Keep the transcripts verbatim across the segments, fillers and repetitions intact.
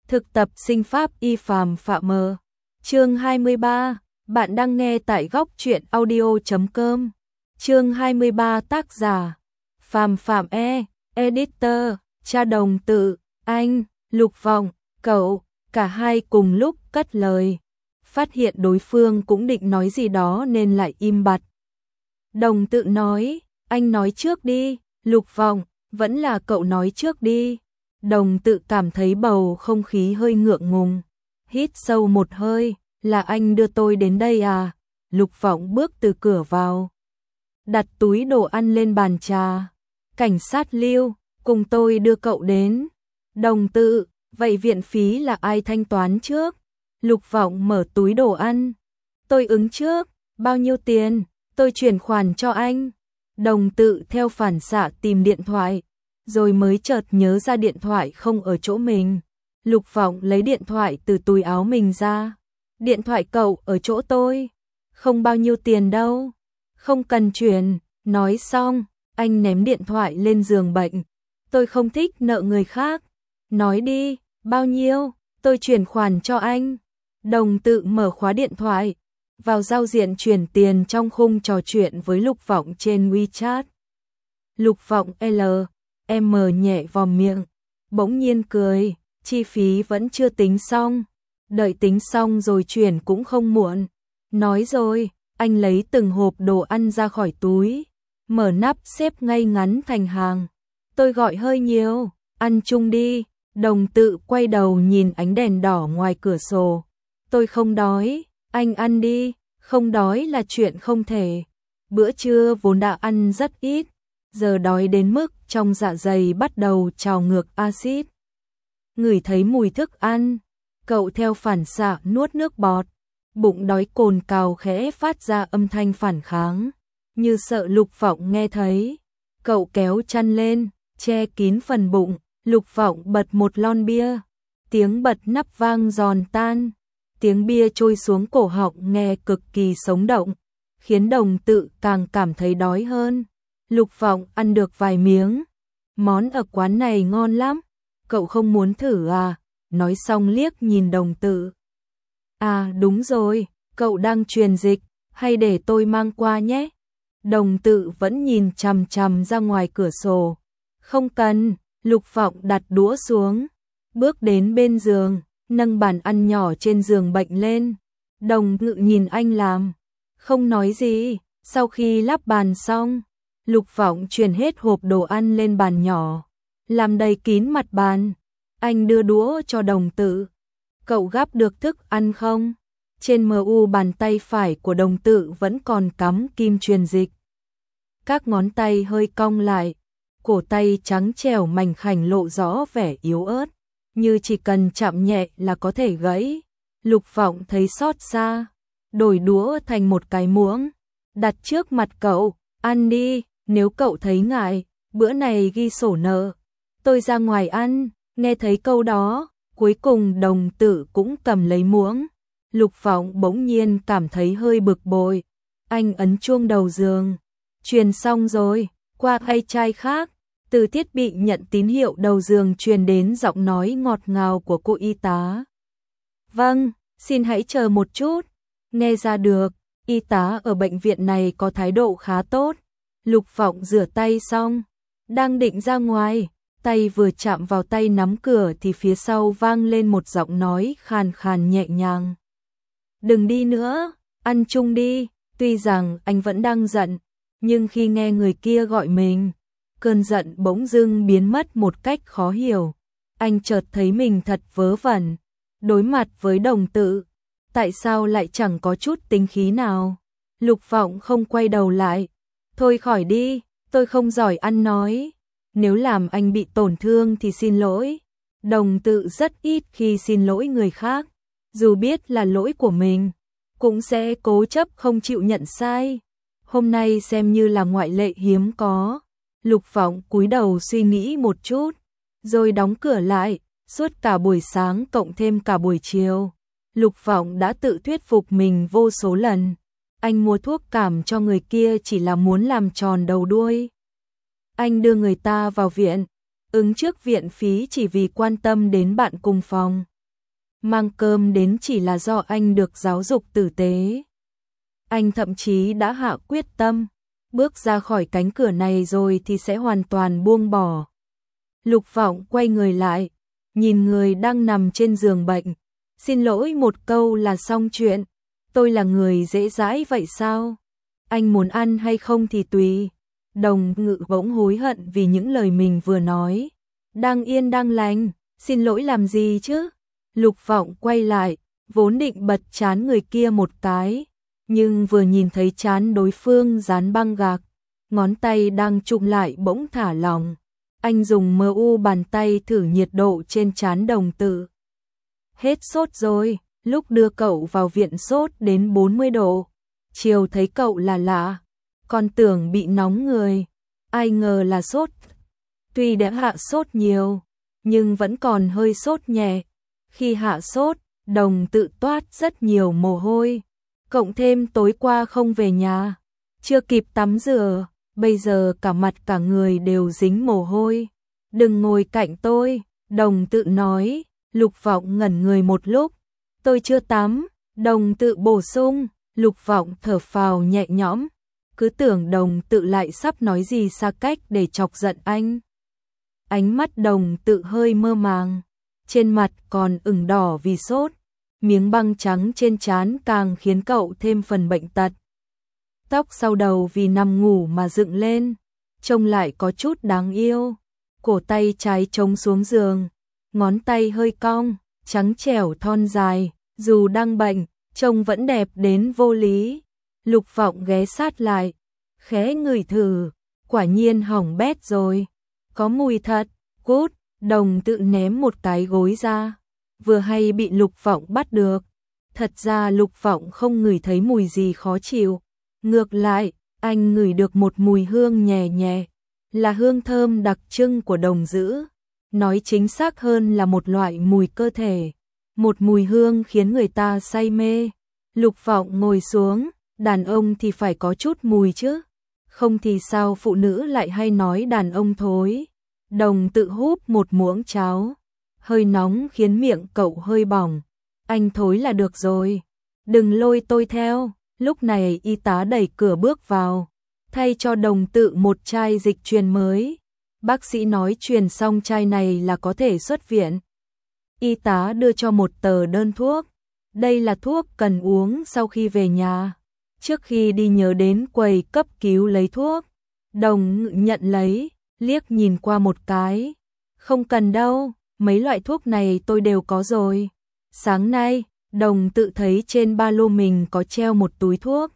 Thực tập sinh pháp y phàm phạm mờ. Chương hai mươi ba, bạn đang nghe tại góc truyện audio chấm com. Chương hai mươi ba tác giả Phàm Phạm E, editor, cha đồng tự, anh, Lục Vọng, cậu, cả hai cùng lúc cất lời. Phát hiện đối phương cũng định nói gì đó nên lại im bặt. Đồng tự nói, anh nói trước đi, Lục Vọng, vẫn là cậu nói trước đi. Đồng tự cảm thấy bầu không khí hơi ngượng ngùng. Hít sâu một hơi, là anh đưa tôi đến đây à? Lục Vọng bước từ cửa vào. Đặt túi đồ ăn lên bàn trà. Cảnh sát Lưu, cùng tôi đưa cậu đến. Đồng tự, vậy viện phí là ai thanh toán trước? Lục Vọng mở túi đồ ăn. Tôi ứng trước, bao nhiêu tiền? Tôi chuyển khoản cho anh. Đồng tự theo phản xạ tìm điện thoại, rồi mới chợt nhớ ra điện thoại không ở chỗ mình. Lục Vọng lấy điện thoại từ túi áo mình ra. Điện thoại cậu ở chỗ tôi. Không bao nhiêu tiền đâu. Không cần chuyển. Nói xong, anh ném điện thoại lên giường bệnh. Tôi không thích nợ người khác. Nói đi, bao nhiêu, tôi chuyển khoản cho anh. Đồng tự mở khóa điện thoại, vào giao diện chuyển tiền trong khung trò chuyện với Lục Vọng trên WeChat. Lục Vọng L, M nhẹ vòm miệng, bỗng nhiên cười, chi phí vẫn chưa tính xong, đợi tính xong rồi chuyển cũng không muộn. Nói rồi, anh lấy từng hộp đồ ăn ra khỏi túi, mở nắp xếp ngay ngắn thành hàng. Tôi gọi hơi nhiều, ăn chung đi. Đồng tự quay đầu nhìn ánh đèn đỏ ngoài cửa sổ. Tôi không đói, anh ăn đi, không đói là chuyện không thể. Bữa trưa vốn đã ăn rất ít, giờ đói đến mức trong dạ dày bắt đầu trào ngược axit. Ngửi thấy mùi thức ăn, cậu theo phản xạ nuốt nước bọt, bụng đói cồn cào khẽ phát ra âm thanh phản kháng, như sợ Lục Vọng nghe thấy. Cậu kéo chăn lên, che kín phần bụng. Lục Vọng bật một lon bia, tiếng bật nắp vang giòn tan, tiếng bia trôi xuống cổ họng nghe cực kỳ sống động, khiến đồng tự càng cảm thấy đói hơn. Lục Vọng ăn được vài miếng, món ở quán này ngon lắm, cậu không muốn thử à? Nói xong liếc nhìn đồng tự. À đúng rồi, cậu đang truyền dịch, hay để tôi mang qua nhé? Đồng tự vẫn nhìn chằm chằm ra ngoài cửa sổ. Không cần. Lục Vọng đặt đũa xuống, bước đến bên giường, nâng bàn ăn nhỏ trên giường bệnh lên. Đồng ngự nhìn anh làm, không nói gì. Sau khi lắp bàn xong, Lục Vọng chuyển hết hộp đồ ăn lên bàn nhỏ, làm đầy kín mặt bàn. Anh đưa đũa cho đồng tự. Cậu gắp được thức ăn không? Trên mờ u bàn tay phải của đồng tự vẫn còn cắm kim truyền dịch. Các ngón tay hơi cong lại. Cổ tay trắng trẻo mảnh khảnh lộ rõ vẻ yếu ớt, như chỉ cần chạm nhẹ là có thể gãy. Lục Vọng thấy xót xa, đổi đũa thành một cái muỗng, đặt trước mặt cậu, ăn đi, nếu cậu thấy ngại, bữa này ghi sổ nợ. Tôi ra ngoài ăn. Nghe thấy câu đó, cuối cùng đồng tự cũng cầm lấy muỗng. Lục Vọng bỗng nhiên cảm thấy hơi bực bội. Anh ấn chuông đầu giường. Truyền xong rồi, qua hay chai khác. Từ thiết bị nhận tín hiệu đầu giường truyền đến giọng nói ngọt ngào của cô y tá. Vâng, xin hãy chờ một chút. Nghe ra được, y tá ở bệnh viện này có thái độ khá tốt. Lục Vọng rửa tay xong, đang định ra ngoài, tay vừa chạm vào tay nắm cửa thì phía sau vang lên một giọng nói khàn khàn nhẹ nhàng. Đừng đi nữa, ăn chung đi. Tuy rằng anh vẫn đang giận, nhưng khi nghe người kia gọi mình, cơn giận bỗng dưng biến mất một cách khó hiểu. Anh chợt thấy mình thật vớ vẩn, đối mặt với đồng tự. Tại sao lại chẳng có chút tính khí nào? Lục Vọng không quay đầu lại. Thôi khỏi đi, tôi không giỏi ăn nói. Nếu làm anh bị tổn thương thì xin lỗi. Đồng tự rất ít khi xin lỗi người khác. Dù biết là lỗi của mình, cũng sẽ cố chấp không chịu nhận sai. Hôm nay xem như là ngoại lệ hiếm có. Lục Vọng cúi đầu suy nghĩ một chút, rồi đóng cửa lại. Suốt cả buổi sáng cộng thêm cả buổi chiều, Lục Vọng đã tự thuyết phục mình vô số lần. Anh mua thuốc cảm cho người kia chỉ là muốn làm tròn đầu đuôi. Anh đưa người ta vào viện, ứng trước viện phí chỉ vì quan tâm đến bạn cùng phòng. mang cơm đến chỉ là do anh được giáo dục tử tế. Anh thậm chí đã hạ quyết tâm, bước ra khỏi cánh cửa này rồi thì sẽ hoàn toàn buông bỏ. Lục Vọng quay người lại, nhìn người đang nằm trên giường bệnh. Xin lỗi một câu là xong chuyện, tôi là người dễ dãi vậy sao? Anh muốn ăn hay không thì tùy. Đồng Ngự bỗng hối hận vì những lời mình vừa nói. Đang yên đang lành, xin lỗi làm gì chứ? Lục Vọng quay lại, vốn định bật trán người kia một cái, nhưng vừa nhìn thấy trán đối phương dán băng gạc, ngón tay đang chụm lại bỗng thả lỏng. Anh dùng mờ u bàn tay thử nhiệt độ trên trán Đồng Tự. Hết sốt rồi, lúc đưa cậu vào viện sốt đến bốn mươi độ. Chiều thấy cậu là lạ, còn tưởng bị nóng người, ai ngờ là sốt. Tuy đã hạ sốt nhiều, nhưng vẫn còn hơi sốt nhẹ. Khi hạ sốt, Đồng Tự toát rất nhiều mồ hôi, cộng thêm tối qua không về nhà, chưa kịp tắm rửa, bây giờ cả mặt cả người đều dính mồ hôi. Đừng ngồi cạnh tôi, Đồng Tự nói. Lục Vọng ngẩn người một lúc, tôi chưa tắm. Đồng Tự bổ sung. Lục Vọng thở phào nhẹ nhõm, cứ tưởng Đồng Tự lại sắp nói gì xa cách để chọc giận anh. Ánh mắt Đồng Tự hơi mơ màng, trên mặt còn ửng đỏ vì sốt, miếng băng trắng trên trán càng khiến cậu thêm phần bệnh tật. Tóc sau đầu vì nằm ngủ mà dựng lên, trông lại có chút đáng yêu. Cổ tay trái chống xuống giường, ngón tay hơi cong, trắng trẻo thon dài, dù đang bệnh, trông vẫn đẹp đến vô lý. Lục Vọng ghé sát lại, khẽ ngửi thử, quả nhiên hỏng bét rồi. Có mùi thật, cút. Đồng Tự ném một cái gối ra, vừa hay bị Lục Vọng bắt được. Thật ra Lục Vọng không ngửi thấy mùi gì khó chịu, ngược lại, anh ngửi được một mùi hương nhẹ nhẹ, là hương thơm đặc trưng của Đồng Dữ. Nói chính xác hơn là một loại mùi cơ thể, một mùi hương khiến người ta say mê. Lục Vọng ngồi xuống, đàn ông thì phải có chút mùi chứ, không thì sao phụ nữ lại hay nói đàn ông thối. Đồng Tự húp một muỗng cháo, hơi nóng khiến miệng cậu hơi bỏng. Anh thối là được rồi, đừng lôi tôi theo. Lúc này y tá đẩy cửa bước vào, thay cho Đồng Tự một chai dịch truyền mới. Bác sĩ nói truyền xong chai này là có thể xuất viện. Y tá đưa cho một tờ đơn thuốc. Đây là thuốc cần uống sau khi về nhà. Trước khi đi nhớ đến quầy cấp cứu lấy thuốc. Đồng Ngự nhận lấy, liếc nhìn qua một cái. Không cần đâu, mấy loại thuốc này tôi đều có rồi. Sáng nay, Đồng Tự thấy trên ba lô mình có treo một túi thuốc.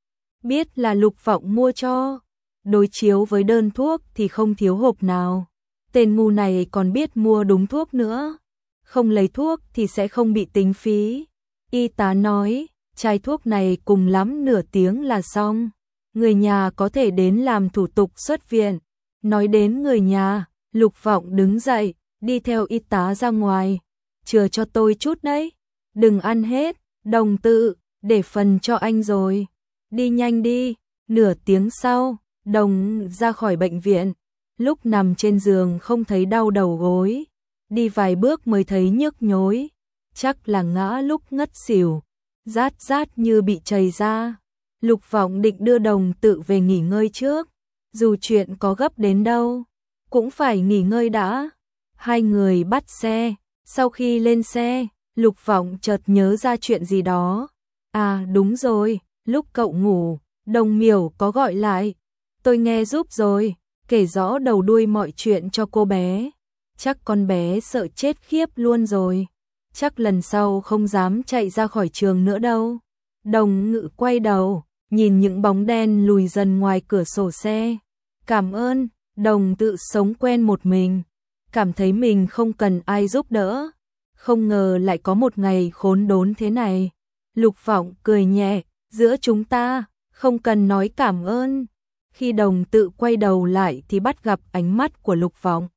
Biết là Lục Vọng mua cho. Đối chiếu với đơn thuốc thì không thiếu hộp nào. Tên ngu này còn biết mua đúng thuốc nữa. Không lấy thuốc thì sẽ không bị tính phí. Y tá nói, chai thuốc này cùng lắm nửa tiếng là xong. Người nhà có thể đến làm thủ tục xuất viện. Nói đến người nhà, Lục Vọng đứng dậy, đi theo y tá ra ngoài. Chừa cho tôi chút đấy. Đừng ăn hết, Đồng Tự, để phần cho anh rồi. Đi nhanh đi. Nửa tiếng sau, Đồng ra khỏi bệnh viện. Lúc nằm trên giường không thấy đau đầu gối. Đi vài bước mới thấy nhức nhối. Chắc là ngã lúc ngất xỉu. Rát rát như bị chảy ra. Lục Vọng định đưa Đồng Tự về nghỉ ngơi trước. Dù chuyện có gấp đến đâu, cũng phải nghỉ ngơi đã. Hai người bắt xe. Sau khi lên xe, Lục Vọng chợt nhớ ra chuyện gì đó. À đúng rồi, lúc cậu ngủ, Đồng Miểu có gọi lại. Tôi nghe giúp rồi, kể rõ đầu đuôi mọi chuyện cho cô bé. Chắc con bé sợ chết khiếp luôn rồi. Chắc lần sau không dám chạy ra khỏi trường nữa đâu. Đồng Ngự quay đầu, nhìn những bóng đen lùi dần ngoài cửa sổ xe. Cảm ơn. Đồng Tự sống quen một mình, cảm thấy mình không cần ai giúp đỡ. Không ngờ lại có một ngày khốn đốn thế này. Lục Vọng cười nhẹ, giữa chúng ta, không cần nói cảm ơn. Khi Đồng Tự quay đầu lại thì bắt gặp ánh mắt của Lục Vọng.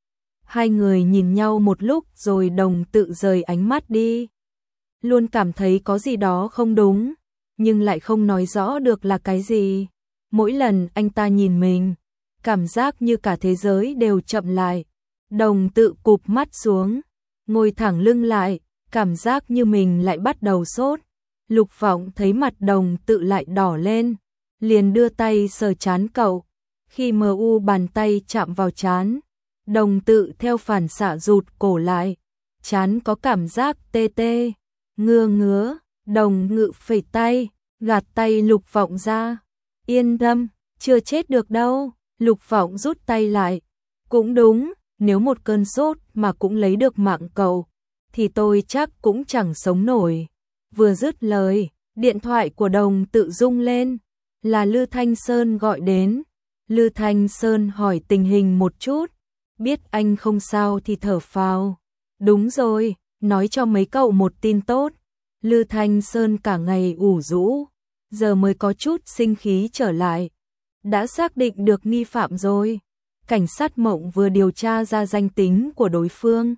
Hai người nhìn nhau một lúc rồi Đồng Tự rời ánh mắt đi. Luôn cảm thấy có gì đó không đúng, nhưng lại không nói rõ được là cái gì. Mỗi lần anh ta nhìn mình, cảm giác như cả thế giới đều chậm lại. Đồng Tự cụp mắt xuống, ngồi thẳng lưng lại, cảm giác như mình lại bắt đầu sốt. Lục Vọng thấy mặt Đồng Tự lại đỏ lên, liền đưa tay sờ trán cậu. Khi mờ u bàn tay chạm vào trán, Đồng Tự theo phản xạ rụt cổ lại, trán có cảm giác tê tê, ngứa ngứa. Đồng Ngự phẩy tay, gạt tay Lục Vọng ra. Yên tâm, chưa chết được đâu. Lục Vọng rút tay lại. Cũng đúng, nếu một cơn sốt mà cũng lấy được mạng cậu, thì tôi chắc cũng chẳng sống nổi. Vừa dứt lời, điện thoại của Đồng Tự rung lên, là Lư Thanh Sơn gọi đến. Lư Thanh Sơn hỏi tình hình một chút, biết anh không sao thì thở phào. Đúng rồi, nói cho mấy cậu một tin tốt. Lư Thanh Sơn cả ngày ủ rũ, giờ mới có chút sinh khí trở lại. Đã xác định được nghi phạm rồi. Cảnh sát Mộng vừa điều tra ra danh tính của đối phương.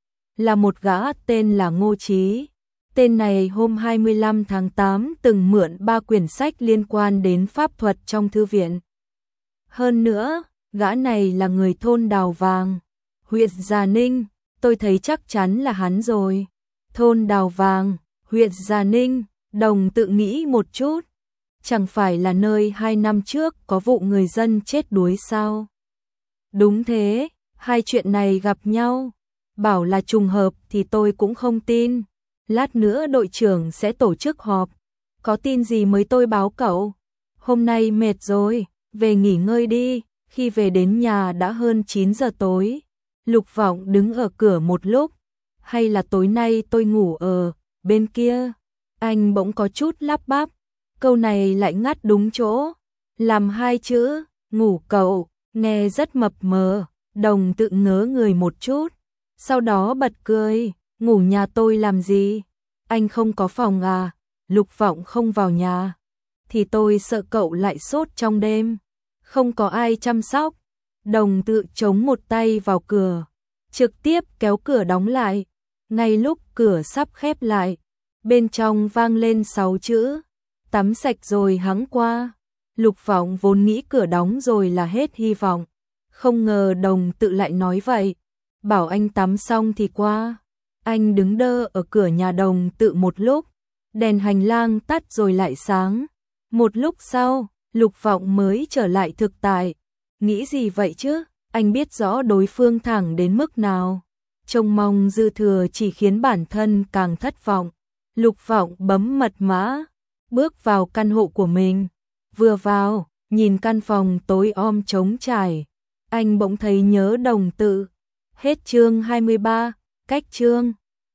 Là một gã tên là Ngô Chí. Tên này hôm hai mươi lăm tháng tám từng mượn ba quyển sách liên quan đến pháp thuật trong thư viện. Hơn nữa, gã này là người thôn Đào Vàng, huyện Già Ninh, tôi thấy chắc chắn là hắn rồi. Thôn Đào Vàng, huyện Già Ninh, Đồng Tự nghĩ một chút. Chẳng phải là nơi hai năm trước có vụ người dân chết đuối sao? Đúng thế, hai chuyện này gặp nhau. Bảo là trùng hợp thì tôi cũng không tin. Lát nữa đội trưởng sẽ tổ chức họp. Có tin gì mới tôi báo cậu. Hôm nay mệt rồi, về nghỉ ngơi đi. Khi về đến nhà đã hơn chín giờ tối. Lục Vọng đứng ở cửa một lúc. Hay là tối nay tôi ngủ ở bên kia? Anh bỗng có chút lắp bắp. Câu này lại ngắt đúng chỗ. Làm hai chữ, ngủ cậu, nghe rất mập mờ. Đồng Tự ngớ người một chút. Sau đó bật cười, ngủ nhà tôi làm gì? Anh không có phòng à? Lục Vọng không vào nhà. Thì tôi sợ cậu lại sốt trong đêm. Không có ai chăm sóc. Đồng Tự chống một tay vào cửa, trực tiếp kéo cửa đóng lại. Ngay lúc cửa sắp khép lại, bên trong vang lên sáu chữ. Tắm sạch rồi hắng qua. Lục Vọng vốn nghĩ cửa đóng rồi là hết hy vọng. Không ngờ Đồng Tự lại nói vậy. Bảo anh tắm xong thì qua. Anh đứng đơ ở cửa nhà Đồng Tự một lúc. Đèn hành lang tắt rồi lại sáng. Một lúc sau, Lục Vọng mới trở lại thực tại. Nghĩ gì vậy chứ? Anh biết rõ đối phương thẳng đến mức nào. Trông mong dư thừa chỉ khiến bản thân càng thất vọng. Lục Vọng bấm mật mã, bước vào căn hộ của mình. Vừa vào, nhìn căn phòng tối om trống trải, anh bỗng thấy nhớ Đồng Tự. Hết chương hai mươi ba, cách chương.